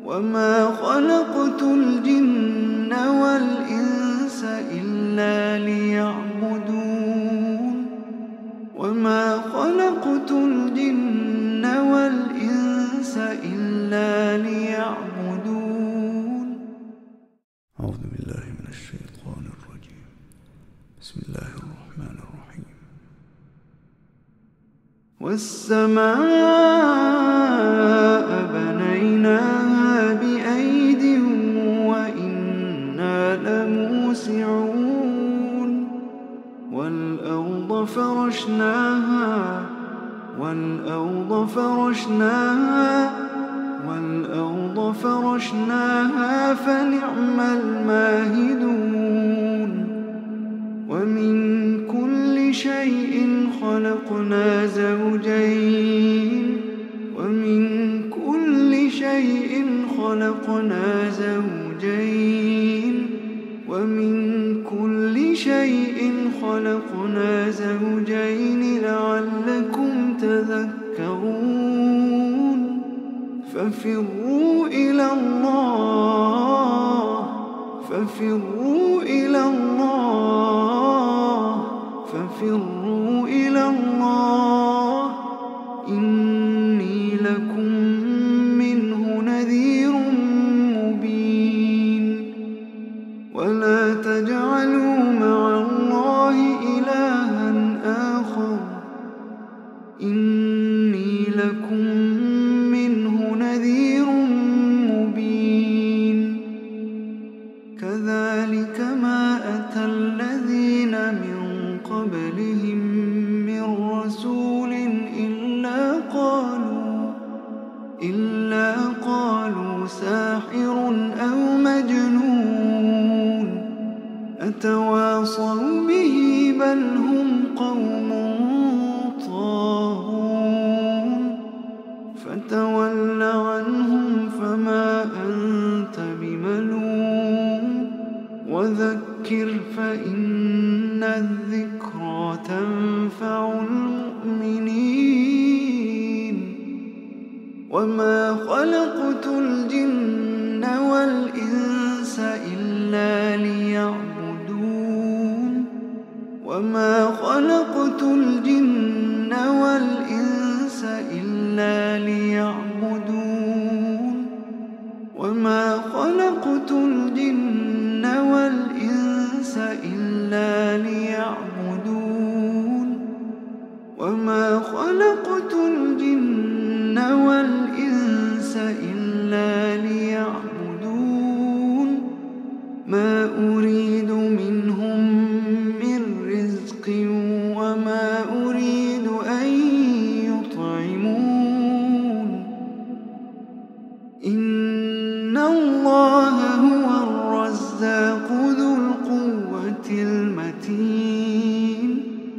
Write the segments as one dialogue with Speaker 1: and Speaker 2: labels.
Speaker 1: وما خلقت الجن والإنس إلا ليعبدون وما خلقت الجن والإنس إلا ليعبدون.
Speaker 2: أعوذ بالله من الشيطان الرجيم. بسم الله الرحمن الرحيم.
Speaker 1: والسماء بنيناها بأيد وإنا لموسعون والأرض فرشناها فنعم الماهدون. ومن كل شيء خلقنا زوجين لعلكم تذكرون. ففروا إلى الله إني لكم منه نذير مبين. ولا تجعلوا مع الله إلها آخر إني لكم منه نذير مبين. كذلك ما أتى الذين من قبلهم من رسول إلا قالوا ساحر أو مجنون أتواصوا به بل هم قوم طاغون. فتول عنهم فما أنت بملوم وذكر فإن الذكرى تنفع المؤمنين. وما خلقت الجن والإنس إلا ليعبدون ما أريد منهم من رزق وما أريد أن يطعمون. إن الله هو الرزاق ذو القوة المتين.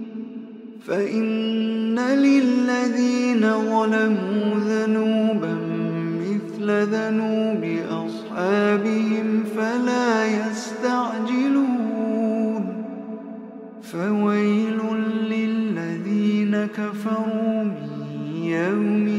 Speaker 1: فإن للذين ظلموا ذنوبا مثل ذنوب أصحابهم فلا يستعجلون. فويل للذين كفروا من يوم